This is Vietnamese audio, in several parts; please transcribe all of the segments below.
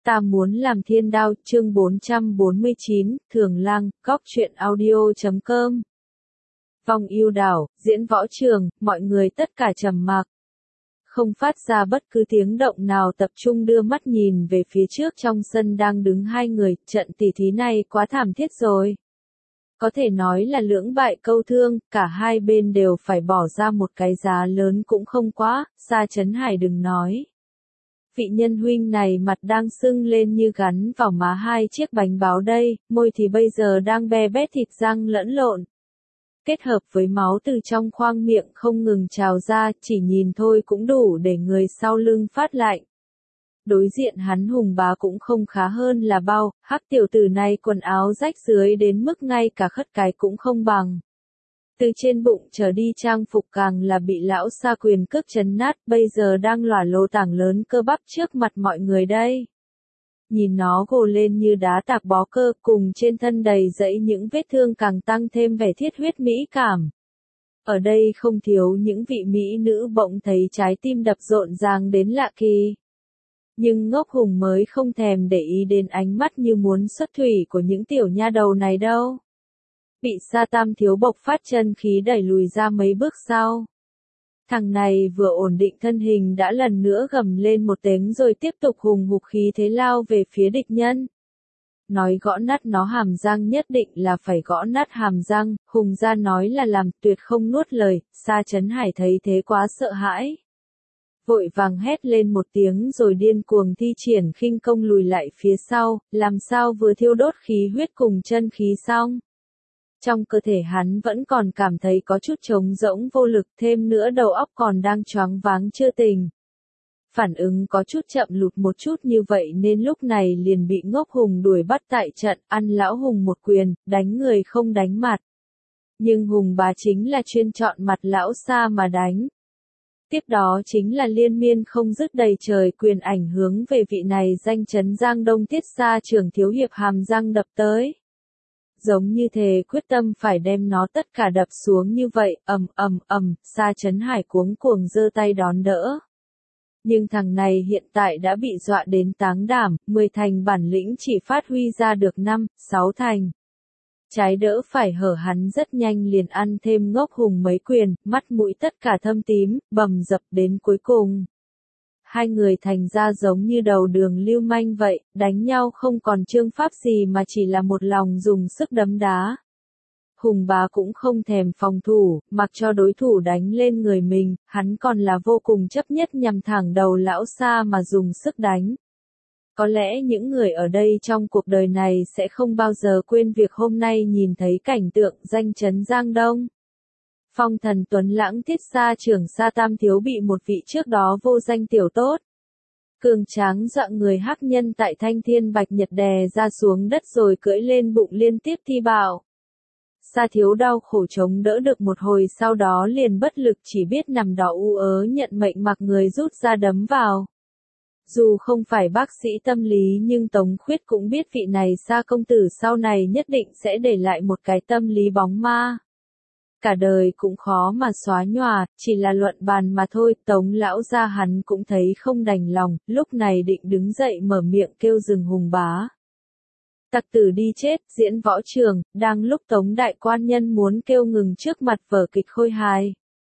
Ta muốn làm thiên đao, chương 449, Thường Lang, góc truyện audio.com. Vòng yêu đảo, diễn võ trường, mọi người tất cả trầm mặc. Không phát ra bất cứ tiếng động nào, tập trung đưa mắt nhìn về phía trước. Trong sân đang đứng hai người, trận tỷ thí này quá thảm thiết rồi. Có thể nói là lưỡng bại câu thương, cả hai bên đều phải bỏ ra một cái giá lớn cũng không quá, Sa Chấn Hải đừng nói. Vị nhân huynh này mặt đang sưng lên như gắn vào má hai chiếc bánh báo đây, môi thì bây giờ đang be bét thịt răng lẫn lộn. Kết hợp với máu từ trong khoang miệng không ngừng trào ra, chỉ nhìn thôi cũng đủ để người sau lưng phát lạnh. Đối diện hắn Hùng Bá cũng không khá hơn là bao, hắc tiểu tử này quần áo rách rưới đến mức ngay cả khất cái cũng không bằng. Từ trên bụng trở đi trang phục càng là bị lão Sa quyền cước chấn nát, bây giờ đang lỏa lồ tảng lớn cơ bắp trước mặt mọi người đây. Nhìn nó gồ lên như đá tạc bó cơ, cùng trên thân đầy dẫy những vết thương càng tăng thêm vẻ thiết huyết mỹ cảm. Ở đây không thiếu những vị mỹ nữ bỗng thấy trái tim đập rộn ràng đến lạ kỳ. Nhưng ngốc Hùng mới không thèm để ý đến ánh mắt như muốn xuất thủy của những tiểu nha đầu này đâu. Bị Sa Tam thiếu bộc phát chân khí đẩy lùi ra mấy bước sau. Thằng này vừa ổn định thân hình đã lần nữa gầm lên một tiếng rồi tiếp tục hùng hục khí thế lao về phía địch nhân. Nói gõ nát nó hàm răng nhất định là phải gõ nát hàm răng, Hùng gia nói là làm, tuyệt không nuốt lời. Sa Chấn Hải thấy thế quá sợ hãi. Vội vàng hét lên một tiếng rồi điên cuồng thi triển khinh công lùi lại phía sau, làm sao vừa thiêu đốt khí huyết cùng chân khí xong. Trong cơ thể hắn vẫn còn cảm thấy có chút trống rỗng vô lực, thêm nữa đầu óc còn đang choáng váng chưa tỉnh. Phản ứng có chút chậm lụt một chút như vậy nên lúc này liền bị ngốc Hùng đuổi bắt tại trận, ăn lão Hùng một quyền, đánh người không đánh mặt. Nhưng Hùng Bá chính là chuyên chọn mặt lão Sa mà đánh. Tiếp đó chính là liên miên không dứt đầy trời quyền ảnh hướng về vị này danh chấn Giang Đông Tiết Sa trưởng thiếu hiệp hàm răng đập tới. Giống như thề quyết tâm phải đem nó tất cả đập xuống như vậy, Sa Chấn Hải cuống cuồng giơ tay đón đỡ. Nhưng thằng này hiện tại đã bị dọa đến táng đảm, 10 thành bản lĩnh chỉ phát huy ra được 5, 6 thành. Trái đỡ phải hở hắn rất nhanh liền ăn thêm ngốc Hùng mấy quyền, mắt mũi tất cả thâm tím, bầm dập đến cuối cùng. Hai người thành ra giống như đầu đường lưu manh vậy, đánh nhau không còn chương pháp gì mà chỉ là một lòng dùng sức đấm đá. Hùng Bá cũng không thèm phòng thủ, mặc cho đối thủ đánh lên người mình, hắn còn là vô cùng chấp nhất nhằm thẳng đầu lão Sa mà dùng sức đánh. Có lẽ những người ở đây trong cuộc đời này sẽ không bao giờ quên việc hôm nay nhìn thấy cảnh tượng danh chấn Giang Đông. Phong thần tuấn lãng Tiết Sa trưởng Sa Tam thiếu bị một vị trước đó vô danh tiểu tốt. Cường tráng dọa người hắc nhân tại Thanh Thiên Bạch Nhật đè ra xuống đất rồi cưỡi lên bụng liên tiếp thi bạo. Sa thiếu đau khổ chống đỡ được một hồi sau đó liền bất lực chỉ biết nằm đó u ớ nhận mệnh mặc người rút ra đấm vào. Dù không phải bác sĩ tâm lý nhưng Tống Khuyết cũng biết vị này Sa công tử sau này nhất định sẽ để lại một cái tâm lý bóng ma. Cả đời cũng khó mà xóa nhòa, chỉ là luận bàn mà thôi. Tống lão gia hắn cũng thấy không đành lòng, lúc này định đứng dậy mở miệng kêu dừng Hùng Bá. Tặc tử đi chết, diễn võ trường, đang lúc Tống đại quan nhân muốn kêu ngừng trước mặt vở kịch khôi hài.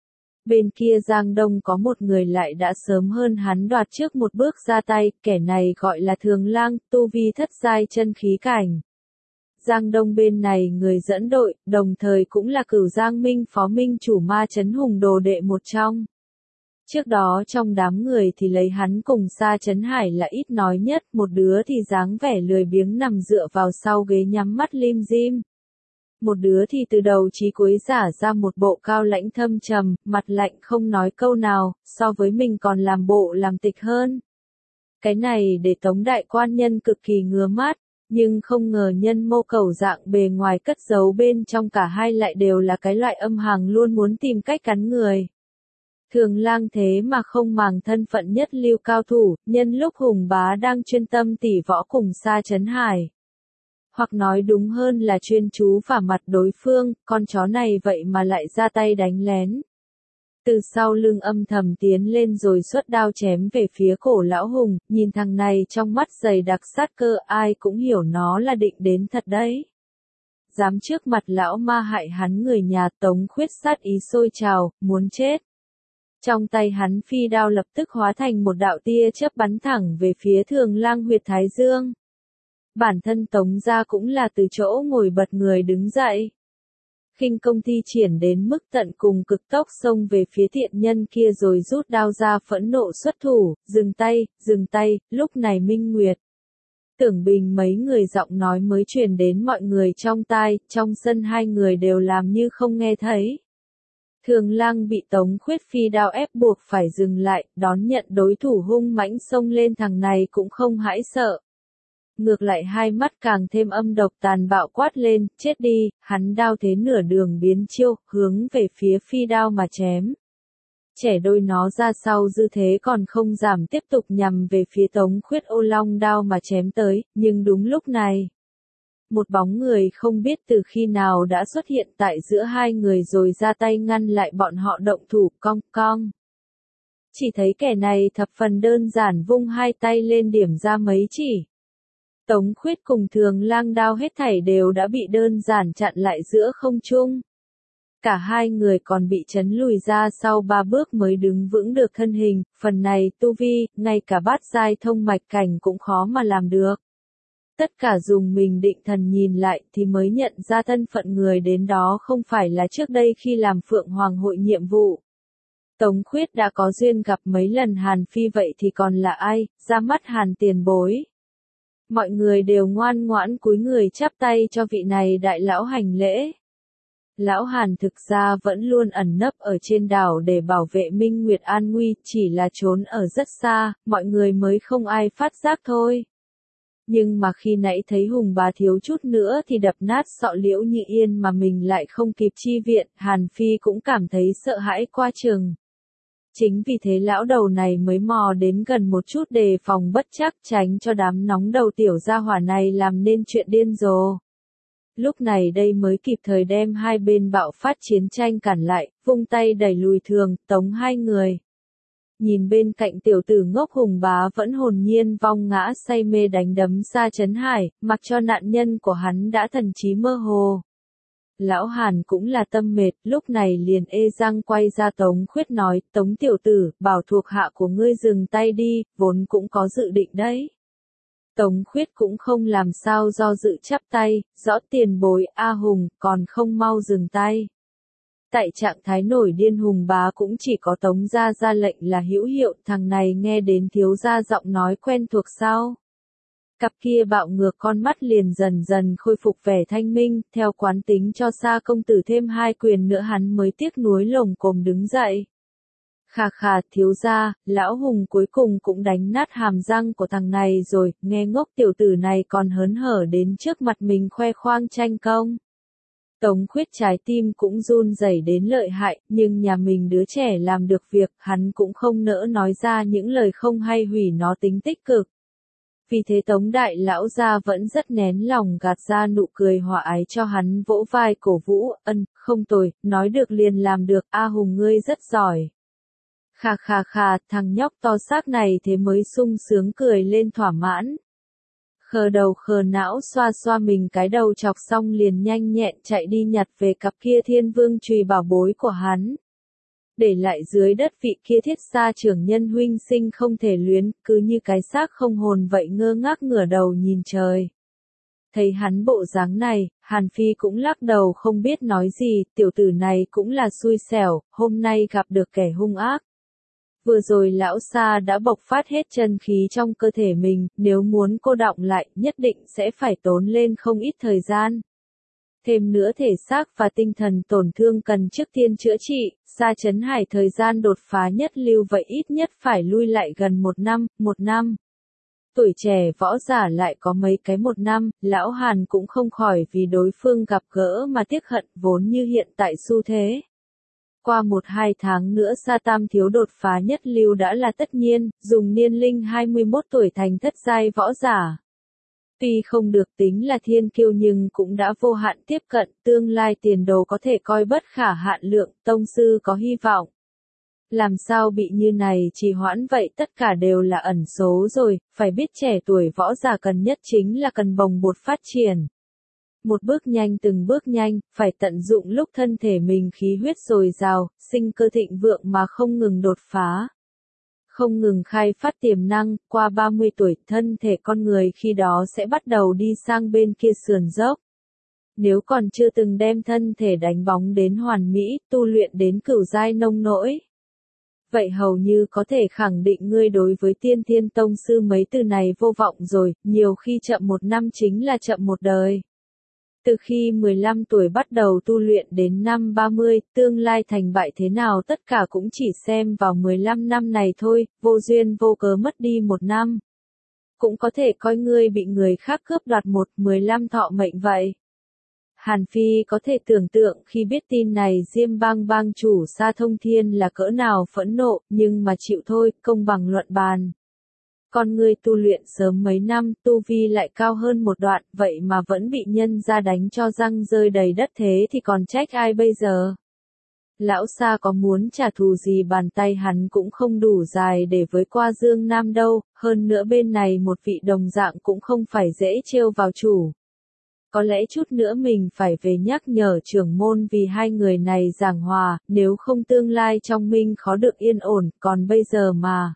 Bên kia Giang Đông có một người lại đã sớm hơn hắn đoạt trước một bước ra tay, kẻ này gọi là Thường Lang, tu vi thất giai chân khí cảnh. Giang Đông bên này người dẫn đội, đồng thời cũng là Cửu Giang Minh phó minh chủ Ma Chấn Hùng đồ đệ một trong. Trước đó trong đám người thì lấy hắn cùng Sa Chấn Hải là ít nói nhất, một đứa thì dáng vẻ lười biếng nằm dựa vào sau ghế nhắm mắt lim dim. Một đứa thì từ đầu chí cuối giả ra một bộ cao lãnh thâm trầm, mặt lạnh không nói câu nào, so với mình còn làm bộ làm tịch hơn. Cái này để Tống đại quan nhân cực kỳ ngứa mắt, nhưng không ngờ nhân mô cẩu dạng bề ngoài cất giấu bên trong cả hai lại đều là cái loại âm hằng luôn muốn tìm cách cắn người. Thường Lang thế mà không màng thân phận nhất lưu cao thủ, nhân lúc Hùng Bá đang chuyên tâm tỉ võ cùng Sa Chấn Hải. Hoặc nói đúng hơn là chuyên chú vào mặt đối phương, con chó này vậy mà lại ra tay đánh lén. Từ sau lưng âm thầm tiến lên rồi xuất đao chém về phía cổ lão hùng, nhìn thằng này trong mắt dày đặc sát cơ, ai cũng hiểu nó là định đến thật đấy. Dám trước mặt lão ma hại hắn người nhà, Tống Khuyết sát ý sôi trào, muốn chết. Trong tay hắn phi đao lập tức hóa thành một đạo tia chớp bắn thẳng về phía Thường Lang huyệt thái dương. Bản thân Tống gia cũng là từ chỗ ngồi bật người đứng dậy. Khinh công thi triển đến mức tận cùng, cực tốc xông về phía thiện nhân kia rồi rút đao ra phẫn nộ xuất thủ, dừng tay, lúc này Minh Nguyệt. Tưởng Bình mấy người giọng nói mới truyền đến mọi người trong tai, trong sân hai người đều làm như không nghe thấy. Thường Lang bị Tống Khuyết phi đao ép buộc phải dừng lại, đón nhận đối thủ hung mãnh xông lên, thằng này cũng không hãi sợ. Ngược lại hai mắt càng thêm âm độc tàn bạo quát lên, chết đi, hắn đao thế nửa đường biến chiêu, hướng về phía phi đao mà chém. Trẻ đôi nó ra sau dư thế còn không giảm, tiếp tục nhằm về phía Tống Khuyết ô long đao mà chém tới, nhưng đúng lúc này. Một bóng người không biết từ khi nào đã xuất hiện tại giữa hai người rồi ra tay ngăn lại bọn họ động thủ, cong cong. Chỉ thấy kẻ này thập phần đơn giản vung hai tay lên điểm ra mấy chỉ. Tống Khuyết cùng Thường Lang đao hết thảy đều đã bị đơn giản chặn lại giữa không trung. Cả hai người còn bị chấn lùi ra sau 3 bước mới đứng vững được thân hình, phần này tu vi, ngay cả bát giai thông mạch cảnh cũng khó mà làm được. Tất cả dùng mình định thần nhìn lại thì mới nhận ra thân phận người đến đó không phải là trước đây khi làm Phượng Hoàng hội nhiệm vụ. Tống Khuyết đã có duyên gặp mấy lần Hàn Phi, vậy thì còn là ai, ra mắt Hàn tiền bối. Mọi người đều ngoan ngoãn cúi người chắp tay cho vị này đại lão hành lễ. Lão Hàn thực ra vẫn luôn ẩn nấp ở trên đảo để bảo vệ Minh Nguyệt an nguy, chỉ là trốn ở rất xa, mọi người mới không ai phát giác thôi. Nhưng mà khi nãy thấy Hùng bá thiếu chút nữa thì đập nát sọ Liễu Nhị Yên mà mình lại không kịp chi viện, Hàn Phi cũng cảm thấy sợ hãi qua chừng. Chính vì thế lão đầu này mới mò đến gần một chút đề phòng bất trắc, tránh cho đám nóng đầu tiểu gia hỏa này làm nên chuyện điên rồ. Lúc này đây mới kịp thời đem hai bên bạo phát chiến tranh cản lại, vung tay đẩy lùi Thường, Tống hai người. Nhìn bên cạnh tiểu tử ngốc Hùng bá vẫn hồn nhiên vong ngã say mê đánh đấm ra Trấn Hải, mặc cho nạn nhân của hắn đã thần trí mơ hồ. Lão Hàn cũng là tâm mệt, lúc này liền ê răng quay ra Tống Khuyết nói, Tống tiểu tử, bảo thuộc hạ của ngươi dừng tay đi, vốn cũng có dự định đấy. Tống Khuyết cũng không làm sao do dự chắp tay, rõ tiền bối, A Hùng, còn không mau dừng tay. Tại trạng thái nổi điên Hùng bá cũng chỉ có Tống gia ra lệnh là hữu hiệu, thằng này nghe đến thiếu gia giọng nói quen thuộc sao. Cặp kia bạo ngược con mắt liền dần dần khôi phục vẻ thanh minh, theo quán tính cho Sa công tử thêm 2 quyền nữa hắn mới tiếc nuối lồng cồm đứng dậy. Khà khà, thiếu gia, lão Hùng cuối cùng cũng đánh nát hàm răng của thằng này rồi, nghe ngốc tiểu tử này còn hớn hở đến trước mặt mình khoe khoang tranh công. Tống Khuyết trái tim cũng run rẩy đến lợi hại, nhưng nhà mình đứa trẻ làm được việc, hắn cũng không nỡ nói ra những lời không hay hủy nó tính tích cực. Vì thế Tống đại lão gia vẫn rất nén lòng gạt ra nụ cười hòa ái cho hắn vỗ vai cổ vũ, không tồi, nói được liền làm được, A Hùng ngươi rất giỏi. Khà khà khà, thằng nhóc to xác này thế mới sung sướng cười lên thỏa mãn. Khờ đầu khờ não xoa xoa mình cái đầu chọc xong liền nhanh nhẹn chạy đi nhặt về cặp kia thiên vương chùy bảo bối của hắn. Để lại dưới đất vị kia thiết xa trưởng nhân huynh sinh không thể luyến, cứ như cái xác không hồn vậy ngơ ngác ngửa đầu nhìn trời. Thấy hắn bộ dáng này, Hàn Phi cũng lắc đầu không biết nói gì, tiểu tử này cũng là xui xẻo, hôm nay gặp được kẻ hung ác. Vừa rồi lão Sa đã bộc phát hết chân khí trong cơ thể mình, nếu muốn cô đọng lại, nhất định sẽ phải tốn lên không ít thời gian. Thêm nữa thể xác và tinh thần tổn thương cần trước tiên chữa trị, Sa Trấn Hải thời gian đột phá nhất lưu vậy ít nhất phải lui lại gần 1 năm. Tuổi trẻ võ giả lại có mấy cái 1 năm, lão Hàn cũng không khỏi vì đối phương gặp gỡ mà tiếc hận vốn như hiện tại xu thế. Qua 1-2 tháng nữa Sa Tam thiếu đột phá nhất lưu đã là tất nhiên, dùng niên linh 21 tuổi thành thất giai võ giả. Tuy không được tính là thiên kiêu nhưng cũng đã vô hạn tiếp cận, tương lai tiền đồ có thể coi bất khả hạn lượng, tông sư có hy vọng. Làm sao bị như này trì hoãn vậy, tất cả đều là ẩn số rồi, phải biết trẻ tuổi võ giả cần nhất chính là cần bồng bột phát triển. Một bước nhanh từng bước nhanh, phải tận dụng lúc thân thể mình khí huyết dồi dào, sinh cơ thịnh vượng mà không ngừng đột phá. Không ngừng khai phát tiềm năng, qua 30 tuổi thân thể con người khi đó sẽ bắt đầu đi sang bên kia sườn dốc. Nếu còn chưa từng đem thân thể đánh bóng đến hoàn mỹ, tu luyện đến cửu giai nông nỗi. Vậy hầu như có thể khẳng định ngươi đối với Tiên Thiên Tông Sư mấy từ này vô vọng rồi, nhiều khi chậm một năm chính là chậm một đời. Từ khi 15 tuổi bắt đầu tu luyện đến năm 30, tương lai thành bại thế nào tất cả cũng chỉ xem vào 15 năm này thôi, vô duyên vô cớ mất đi một năm. Cũng có thể coi ngươi bị người khác cướp đoạt 15 thọ mệnh vậy. Hàn Phi có thể tưởng tượng khi biết tin này Diêm Bang bang chủ Sa Thông Thiên là cỡ nào phẫn nộ, nhưng mà chịu thôi, công bằng luận bàn. Con ngươi tu luyện sớm mấy năm, tu vi lại cao hơn một đoạn, vậy mà vẫn bị nhân ra đánh cho răng rơi đầy đất thế thì còn trách ai bây giờ? Lão Sa có muốn trả thù gì bàn tay hắn cũng không đủ dài để với qua Dương Nam đâu, hơn nữa bên này một vị đồng dạng cũng không phải dễ trêu vào chủ. Có lẽ chút nữa mình phải về nhắc nhở trưởng môn vì hai người này giảng hòa, nếu không tương lai trong minh khó được yên ổn, còn bây giờ mà.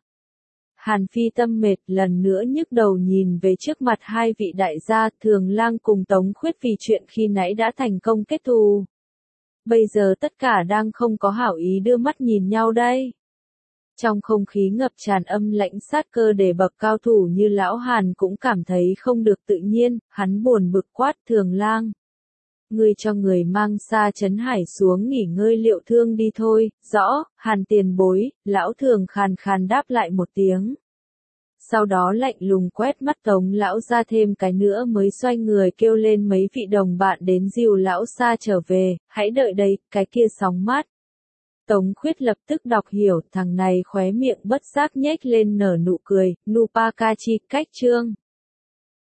Hàn Phi tâm mệt lần nữa nhức đầu nhìn về trước mặt hai vị đại gia Thường Lang cùng Tống Khuyết vì chuyện khi nãy đã thành công kết thù. Bây giờ tất cả đang không có hảo ý đưa mắt nhìn nhau đây. Trong không khí ngập tràn âm lãnh sát cơ để bậc cao thủ như lão Hàn cũng cảm thấy không được tự nhiên, hắn buồn bực quát Thường Lang. Ngươi cho người mang Sa Trấn Hải xuống nghỉ ngơi liệu thương đi thôi, rõ, Hàn tiền bối, lão Thường khàn khàn đáp lại một tiếng. Sau đó lạnh lùng quét mắt Tống lão ra thêm cái nữa mới xoay người kêu lên mấy vị đồng bạn đến dìu lão Sa trở về, hãy đợi đây, cái kia sóng mát. Tống Khuyết lập tức đọc hiểu, thằng này khóe miệng bất giác nhếch lên nở nụ cười, Nupakachi cách chương.